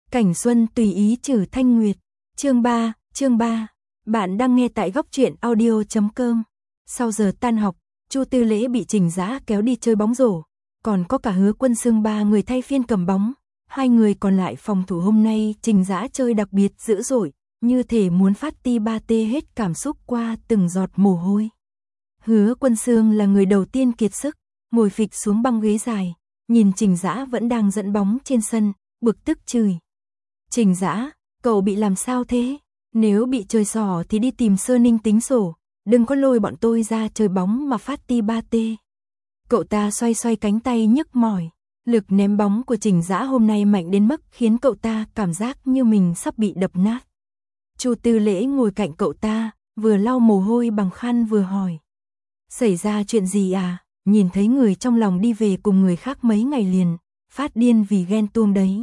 Cảnh xuân tùy ý trừ thanh nguyệt. Chương 3. Bạn đang nghe tại góc truyện audio.com. Sau giờ tan học, Chu Tư Lễ bị Trình Dã kéo đi chơi bóng rổ, còn có cả Hứa Quân Xương ba người thay phiên cầm bóng. Hai người còn lại phòng thủ hôm nay Trình Dã chơi đặc biệt dữ dội, như thể muốn phát ti ba tê hết cảm xúc qua từng giọt mồ hôi. Hứa Quân Xương là người đầu tiên kiệt sức, ngồi phịch xuống băng ghế dài, nhìn Trình Dã vẫn đang dẫn bóng trên sân, bực tức chửi. Trình Dã, cậu bị làm sao thế? Nếu bị chơi xỏ thì đi tìm Sơ Ninh tính sổ, đừng có lôi bọn tôi ra chơi bóng mà phát ti ba tê. Cậu ta xoay xoay cánh tay nhức mỏi, lực ném bóng của Trình Dã hôm nay mạnh đến mức khiến cậu ta cảm giác như mình sắp bị đập nát. Chu Tư Lễ ngồi cạnh cậu ta, vừa lau mồ hôi bằng khăn vừa hỏi. Xảy ra chuyện gì à? Nhìn thấy người trong lòng đi về cùng người khác mấy ngày liền, phát điên vì ghen tuông đấy.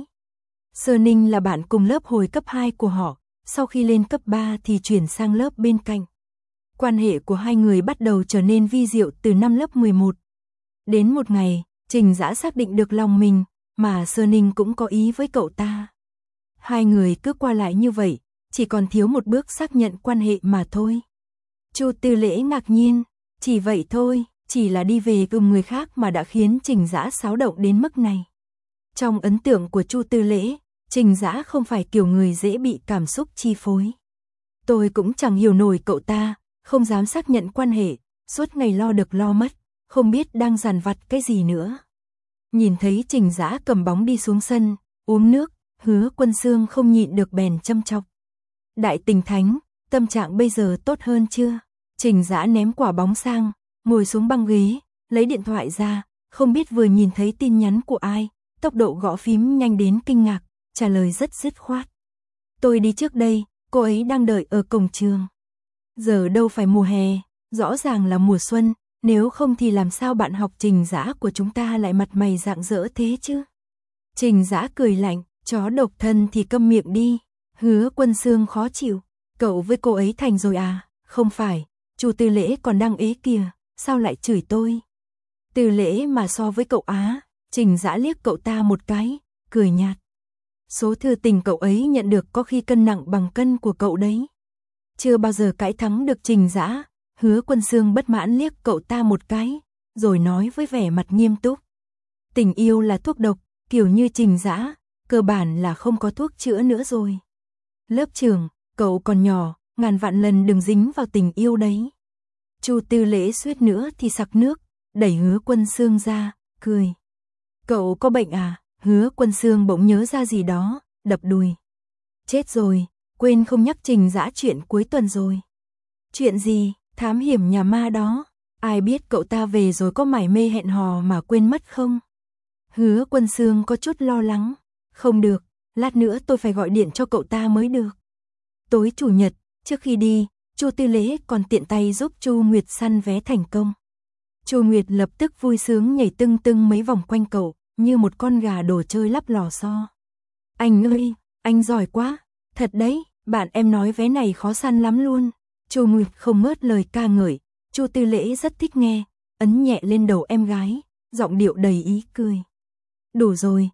Sơ Ninh là bạn cùng lớp hồi cấp 2 của họ, sau khi lên cấp 3 thì chuyển sang lớp bên cạnh. Quan hệ của hai người bắt đầu trở nên vi diệu từ năm lớp 11. Đến một ngày, Trình Dã xác định được lòng mình, mà Sơ Ninh cũng có ý với cậu ta. Hai người cứ qua lại như vậy, chỉ còn thiếu một bước xác nhận quan hệ mà thôi. Chu Tư Lễ ngạc nhiên, chỉ vậy thôi, chỉ là đi về cùng người khác mà đã khiến Trình Dã xáo động đến mức này. Trong ấn tượng của Chu Tư Lễ, Trình Dã không phải kiểu người dễ bị cảm xúc chi phối. Tôi cũng chẳng hiểu nổi cậu ta, không dám xác nhận quan hệ, suốt ngày lo được lo mất, không biết đang dằn vặt cái gì nữa. Nhìn thấy Trình Dã cầm bóng đi xuống sân, uống nước, Hứa Quân Xương không nhịn được bèn châm chọc. Đại Tình Thánh, tâm trạng bây giờ tốt hơn chưa? Trình Dã ném quả bóng sang, ngồi xuống băng ghế, lấy điện thoại ra, không biết vừa nhìn thấy tin nhắn của ai, tốc độ gõ phím nhanh đến kinh ngạc, trả lời rất dứt khoát. Tôi đi trước đây, cô ấy đang đợi ở cổng trường. Giờ đâu phải mùa hè, rõ ràng là mùa xuân, nếu không thì làm sao bạn học Trình Dã của chúng ta lại mặt mày rạng rỡ thế chứ? Trình Dã cười lạnh, chó độc thân thì câm miệng đi. Hứa Quân Xương khó chịu, cậu với cô ấy thành rồi à? Không phải, Chu Tư Lễ còn đang ế kìa, sao lại chửi tôi? Tư Lễ mà so với cậu á? Trình Dã liếc cậu ta một cái, cười nhạt. Số thư tình cậu ấy nhận được có khi cân nặng bằng cân của cậu đấy. Chưa bao giờ cãi thắng được Trình Dã. Hứa Quân Xương bất mãn liếc cậu ta một cái, rồi nói với vẻ mặt nghiêm túc. Tình yêu là thuốc độc, kiểu như Trình Dã, cơ bản là không có thuốc chữa nữa rồi. Lớp trưởng, cậu còn nhỏ, ngàn vạn lần đừng dính vào tình yêu đấy. Chu Tư Lễ suýt nữa thì sặc nước, đẩy Hứa Quân Xương ra, cười. Cậu có bệnh à? Hứa Quân Xương bỗng nhớ ra gì đó, đập đùi. Chết rồi, quên không nhắc Trình Dã chuyện cuối tuần rồi. Chuyện gì? Thám hiểm nhà ma đó. Ai biết cậu ta về rồi có mải mê hẹn hò mà quên mất không? Hứa Quân Xương có chút lo lắng. Không được, lát nữa tôi phải gọi điện cho cậu ta mới được. Tối chủ nhật, trước khi đi, Chu Tư Lễ còn tiện tay giúp Chu Nguyệt săn vé thành công. Chu Nguyệt lập tức vui sướng nhảy tưng tưng mấy vòng quanh cậu, như một con gà đồ chơi lắp lò xo. Anh ơi, anh giỏi quá, thật đấy, bạn em nói vé này khó săn lắm luôn. Chu Nguyệt không ngớt lời ca ngợi, Chu Tư Lễ rất thích nghe, ấn nhẹ lên đầu em gái, giọng điệu đầy ý cười. Đủ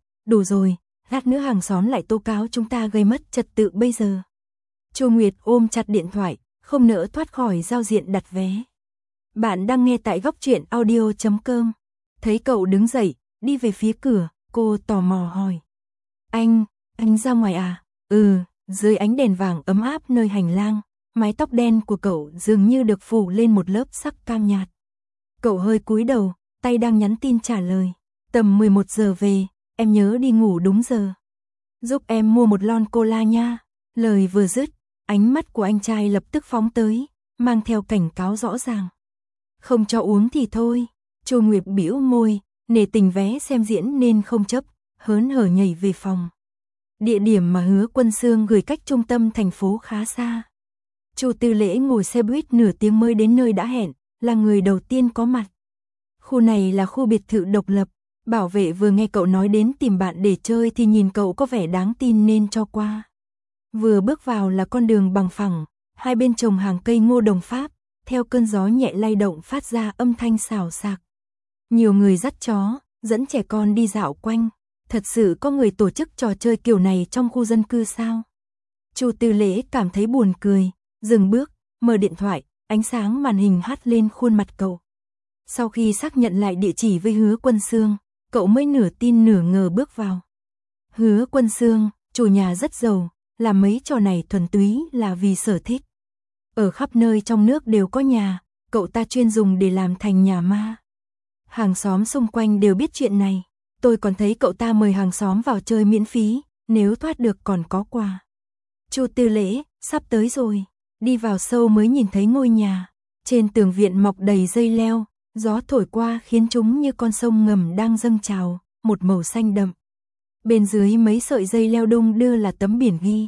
rồi, lát nữa hàng xóm lại tố cáo chúng ta gây mất trật tự bây giờ. Chu Nguyệt ôm chặt điện thoại, không nỡ thoát khỏi giao diện đặt vé. Bạn đang nghe tại góc truyện audio.com. Thấy cậu đứng dậy, đi về phía cửa, cô tò mò hỏi. Anh ra ngoài à? Dưới ánh đèn vàng ấm áp nơi hành lang, mái tóc đen của cậu dường như được phủ lên một lớp sắc cam nhạt. Cậu hơi cúi đầu, tay đang nhắn tin trả lời. Tầm 11 giờ về, em nhớ đi ngủ đúng giờ. Giúp em mua một lon cola nha. Lời vừa dứt, ánh mắt của anh trai lập tức phóng tới, mang theo cảnh cáo rõ ràng. Không cho uống thì thôi. Chu Nguyệt bĩu môi, nể tình vé xem diễn nên không chấp, hớn hở nhảy về phòng. Địa điểm mà Hứa Quân Xương gửi cách trung tâm thành phố khá xa. Chu Tư Lễ ngồi xe buýt nửa tiếng mới đến nơi đã hẹn, là người đầu tiên có mặt. Khu này là khu biệt thự độc lập, bảo vệ vừa nghe cậu nói đến tìm bạn để chơi thì nhìn cậu có vẻ đáng tin nên cho qua. Vừa bước vào là con đường bằng phẳng, hai bên trồng hàng cây ngô đồng Pháp, theo cơn gió nhẹ lay động phát ra âm thanh xào xạc. Nhiều người dắt chó, dẫn trẻ con đi dạo quanh, Thật sự có người tổ chức trò chơi kiểu này trong khu dân cư sao? Chu Tư Lễ cảm thấy buồn cười, dừng bước, mở điện thoại, ánh sáng màn hình hắt lên khuôn mặt cậu. Sau khi xác nhận lại địa chỉ với Hứa Quân Xương, cậu mới nửa tin nửa ngờ bước vào. Hứa Quân Xương, chủ nhà rất giàu, làm mấy trò này thuần túy là vì sở thích. Ở khắp nơi trong nước đều có nhà, cậu ta chuyên dùng để làm thành nhà ma. Hàng xóm xung quanh đều biết chuyện này, tôi còn thấy cậu ta mời hàng xóm vào chơi miễn phí, nếu thoát được còn có quà. Chu Tư Lễ, sắp tới rồi, đi vào sâu mới nhìn thấy ngôi nhà, trên tường viện mọc đầy dây leo, gió thổi qua khiến chúng như con sông ngầm đang dâng trào, một màu xanh đậm. Bên dưới mấy sợi dây leo đung đưa là tấm biển ghi.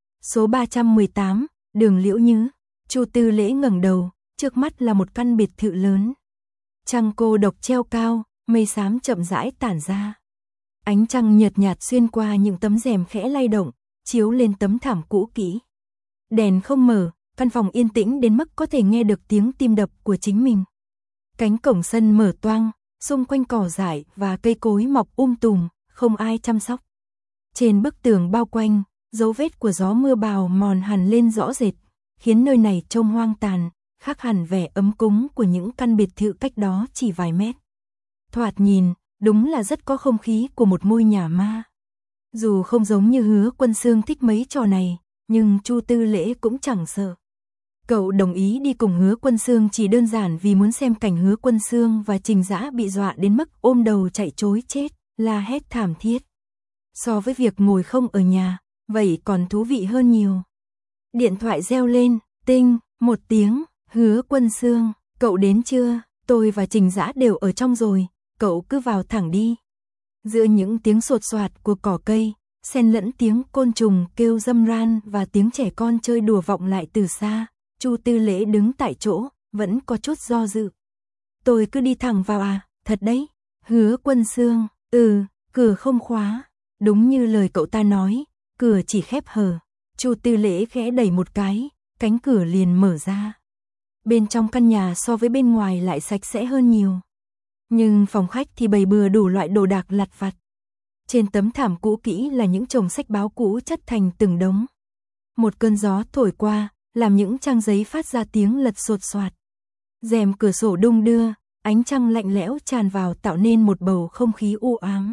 Số 318, đường Liễu Nhứ. Chu Tư Lễ ngẩng đầu, trước mắt là một căn biệt thự lớn. Trăng cô độc treo cao, mây xám chậm rãi tản ra. Ánh trăng nhợt nhạt xuyên qua những tấm rèm khẽ lay động, chiếu lên tấm thảm cũ kỹ. Đèn không mở, căn phòng yên tĩnh đến mức có thể nghe được tiếng tim đập của chính mình. Cánh cổng sân mở toang, xung quanh cỏ dại và cây cối mọc tùm, không ai chăm sóc. Trên bức tường bao quanh, dấu vết của gió mưa bào mòn hẳn lên rõ rệt, khiến nơi này trông hoang tàn, khác hẳn vẻ ấm cúng của những căn biệt thự cách đó chỉ vài mét. Thoạt nhìn, đúng là rất có không khí của một ngôi nhà ma. Dù không giống như Hứa Quân Xương thích mấy trò này, nhưng Chu Tư Lễ cũng chẳng sợ. Cậu đồng ý đi cùng Hứa Quân Xương chỉ đơn giản vì muốn xem cảnh Hứa Quân Xương và Trình Dã bị dọa đến mức ôm đầu chạy trối chết, la hét thảm thiết. So với việc ngồi không ở nhà, vậy còn thú vị hơn nhiều. Điện thoại reo lên, tinh, một tiếng, Hứa Quân Xương, cậu đến chưa? Tôi và Trình Dã đều ở trong rồi, cậu cứ vào thẳng đi. Giữa những tiếng sột soạt của cỏ cây, xen lẫn tiếng côn trùng kêu râm ran và tiếng trẻ con chơi đùa vọng lại từ xa, Chu Tư Lễ đứng tại chỗ, vẫn có chút do dự. Tôi cứ đi thẳng vào à, thật đấy. Hứa Quân Xương, cửa không khóa. Đúng như lời cậu ta nói, cửa chỉ khép hờ. Chu Tư Lễ khẽ đẩy một cái, cánh cửa liền mở ra. Bên trong căn nhà so với bên ngoài lại sạch sẽ hơn nhiều. Nhưng phòng khách thì bày bừa đủ loại đồ đạc lặt vặt. Trên tấm thảm cũ kỹ là những chồng sách báo cũ chất thành từng đống. Một cơn gió thổi qua, làm những trang giấy phát ra tiếng lật sột soạt. Rèm cửa sổ đung đưa, ánh trăng lạnh lẽo tràn vào tạo nên một bầu không khí u ám.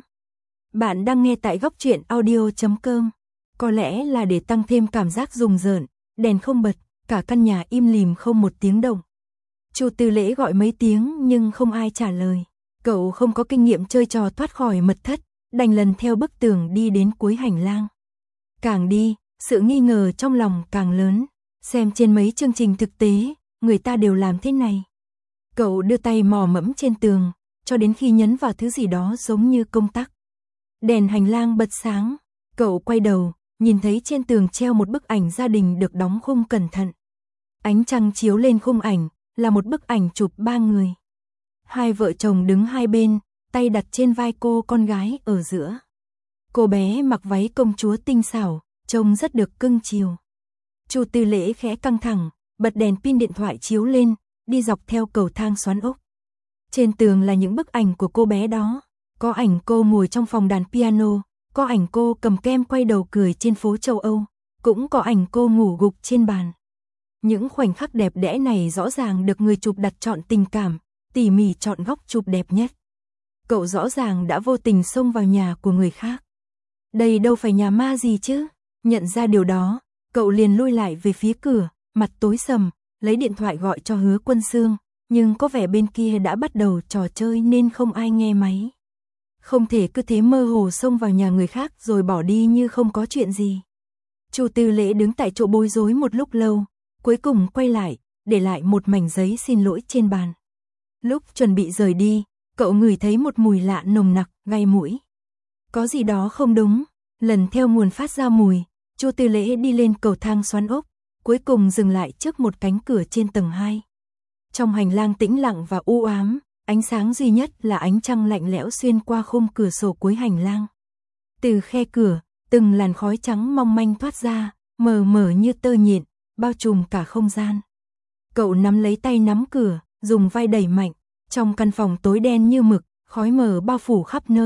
Bạn đang nghe tại Góc Truyện Audio.com. Có lẽ là để tăng thêm cảm giác rùng rợn, đèn không bật, cả căn nhà im lìm không một tiếng động. Chu Tư Lễ gọi mấy tiếng nhưng không ai trả lời. Cậu không có kinh nghiệm chơi trò thoát khỏi mật thất, đành lần theo bức tường đi đến cuối hành lang. Càng đi, sự nghi ngờ trong lòng càng lớn. Xem trên mấy chương trình thực tế, người ta đều làm thế này. Cậu đưa tay mò mẫm trên tường, cho đến khi nhấn vào thứ gì đó giống như công tắc. Đèn hành lang bật sáng, cậu quay đầu, nhìn thấy trên tường treo một bức ảnh gia đình được đóng khung cẩn thận. Ánh trăng chiếu lên khung ảnh, là một bức ảnh chụp 3 người. Hai vợ chồng đứng hai bên, tay đặt trên vai cô con gái ở giữa. Cô bé mặc váy công chúa tinh xảo, trông rất được cưng chiều. Chu Tư Lễ khẽ căng thẳng, bật đèn pin điện thoại chiếu lên, đi dọc theo cầu thang xoắn ốc. Trên tường là những bức ảnh của cô bé đó. Có ảnh cô ngồi trong phòng đàn piano, có ảnh cô cầm kem quay đầu cười trên phố châu Âu, cũng có ảnh cô ngủ gục trên bàn. Những khoảnh khắc đẹp đẽ này rõ ràng được người chụp đặt chọn tình cảm, tỉ mỉ chọn góc chụp đẹp nhất. Cậu rõ ràng đã vô tình xông vào nhà của người khác. Đây đâu phải nhà ma gì chứ? Nhận ra điều đó, cậu liền lui lại về phía cửa, mặt tối sầm, lấy điện thoại gọi cho Hứa Quân Xương, nhưng có vẻ bên kia đã bắt đầu trò chơi nên không ai nghe máy. Không thể cứ thế mơ hồ xông vào nhà người khác rồi bỏ đi như không có chuyện gì. Chu Tư Lễ đứng tại chỗ bối rối một lúc lâu, cuối cùng quay lại, để lại một mảnh giấy xin lỗi trên bàn. Lúc chuẩn bị rời đi, cậu ngửi thấy một mùi lạ nồng nặc, gai mũi. Có gì đó không đúng, lần theo nguồn phát ra mùi, Chu Tư Lễ đi lên cầu thang xoắn ốc, cuối cùng dừng lại trước một cánh cửa trên tầng 2. Trong hành lang tĩnh lặng và u ám, ánh sáng duy nhất là ánh trăng lạnh lẽo xuyên qua khung cửa sổ cuối hành lang. Từ khe cửa, từng làn khói trắng mong manh thoát ra, mờ mờ như tơ nhện, bao trùm cả không gian. Cậu nắm lấy tay nắm cửa, dùng vai đẩy mạnh. Trong căn phòng tối đen như mực, khói mờ bao phủ khắp nơi,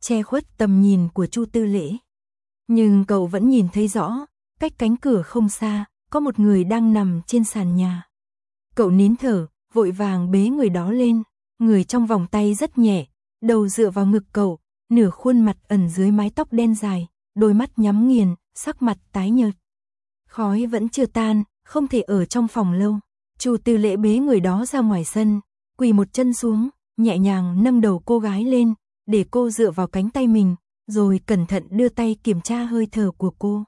che khuất tầm nhìn của Chu Tư Lễ. Nhưng cậu vẫn nhìn thấy rõ, cách cánh cửa không xa, có một người đang nằm trên sàn nhà. Cậu nín thở, vội vàng bế người đó lên, người trong vòng tay rất nhẹ, đầu dựa vào ngực cậu, nửa khuôn mặt ẩn dưới mái tóc đen dài, đôi mắt nhắm nghiền, sắc mặt tái nhợt. Khói vẫn chưa tan, không thể ở trong phòng lâu. Chu Tư Lễ bế người đó ra ngoài sân, quỳ một chân xuống, nhẹ nhàng nâng đầu cô gái lên, để cô dựa vào cánh tay mình, rồi cẩn thận đưa tay kiểm tra hơi thở của cô.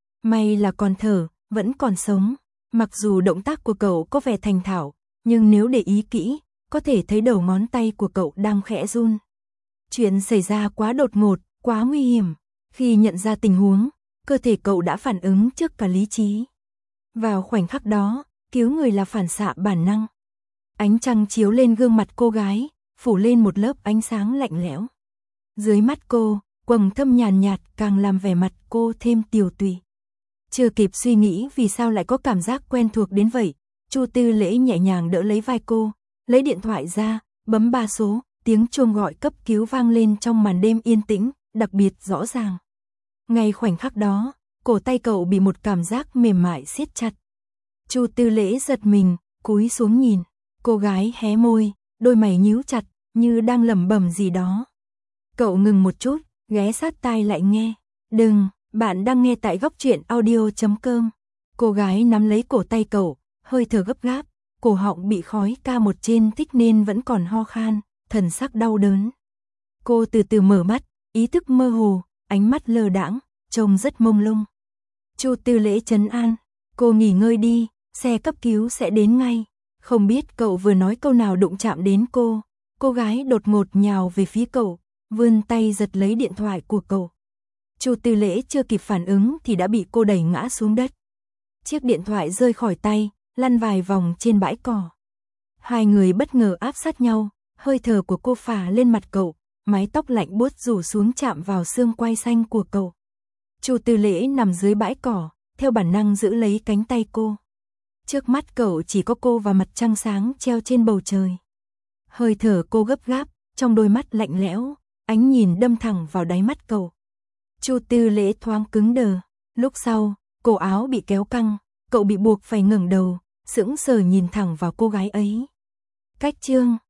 May là còn thở, vẫn còn sống. Mặc dù động tác của cậu có vẻ thành thạo, nhưng nếu để ý kỹ, có thể thấy đầu ngón tay của cậu đang khẽ run. Chuyện xảy ra quá đột ngột, quá nguy hiểm. Khi nhận ra tình huống, cơ thể cậu đã phản ứng trước cả lý trí. Vào khoảnh khắc đó, cứu người là phản xạ bản năng. Ánh trăng chiếu lên gương mặt cô gái, phủ lên một lớp ánh sáng lạnh lẽo. Dưới mắt cô, quầng thâm nhàn nhạt càng làm vẻ mặt cô thêm tiều tụy. Chưa kịp suy nghĩ vì sao lại có cảm giác quen thuộc đến vậy, Chu Tư Lễ nhẹ nhàng đỡ lấy vai cô, lấy điện thoại ra, bấm 3 số, tiếng chuông gọi cấp cứu vang lên trong màn đêm yên tĩnh, đặc biệt rõ ràng. Ngay khoảnh khắc đó, cổ tay cậu bị một cảm giác mềm mại siết chặt. Chu Tư Lễ giật mình, cúi xuống nhìn, cô gái hé môi, đôi mày nhíu chặt, như đang lẩm bẩm gì đó. Cậu ngừng một chút, ghé sát tai lại nghe. Đừng, bạn đang nghe tại góc truyện audio.com. Cô gái nắm lấy cổ tay cậu, hơi thở gấp gáp, cổ họng bị khói K1 trên thích nên vẫn còn ho khan, thần sắc đau đớn. Cô từ từ mở mắt, ý thức mơ hồ, ánh mắt lờ đãng, trông rất mông lung. Chu Tư Lễ trấn an, cô nghỉ ngơi đi, xe cấp cứu sẽ đến ngay. Không biết cậu vừa nói câu nào đụng chạm đến cô gái đột ngột nhào về phía cậu, vươn tay giật lấy điện thoại của cậu. Chu Tư Lễ chưa kịp phản ứng thì đã bị cô đẩy ngã xuống đất. Chiếc điện thoại rơi khỏi tay, lăn vài vòng trên bãi cỏ. Hai người bất ngờ áp sát nhau, hơi thở của cô phả lên mặt cậu, mái tóc lạnh buốt rủ xuống chạm vào xương quai xanh của cậu. Chu Tư Lễ nằm dưới bãi cỏ, theo bản năng giữ lấy cánh tay cô. Trước mắt cậu chỉ có cô và mặt trăng sáng treo trên bầu trời. Hơi thở cô gấp gáp, trong đôi mắt lạnh lẽo, ánh nhìn đâm thẳng vào đáy mắt cậu. Chu Tư Lễ thoáng cứng đờ, lúc sau, cổ áo bị kéo căng, cậu bị buộc phải ngẩng đầu, sững sờ nhìn thẳng vào cô gái ấy. Cách chương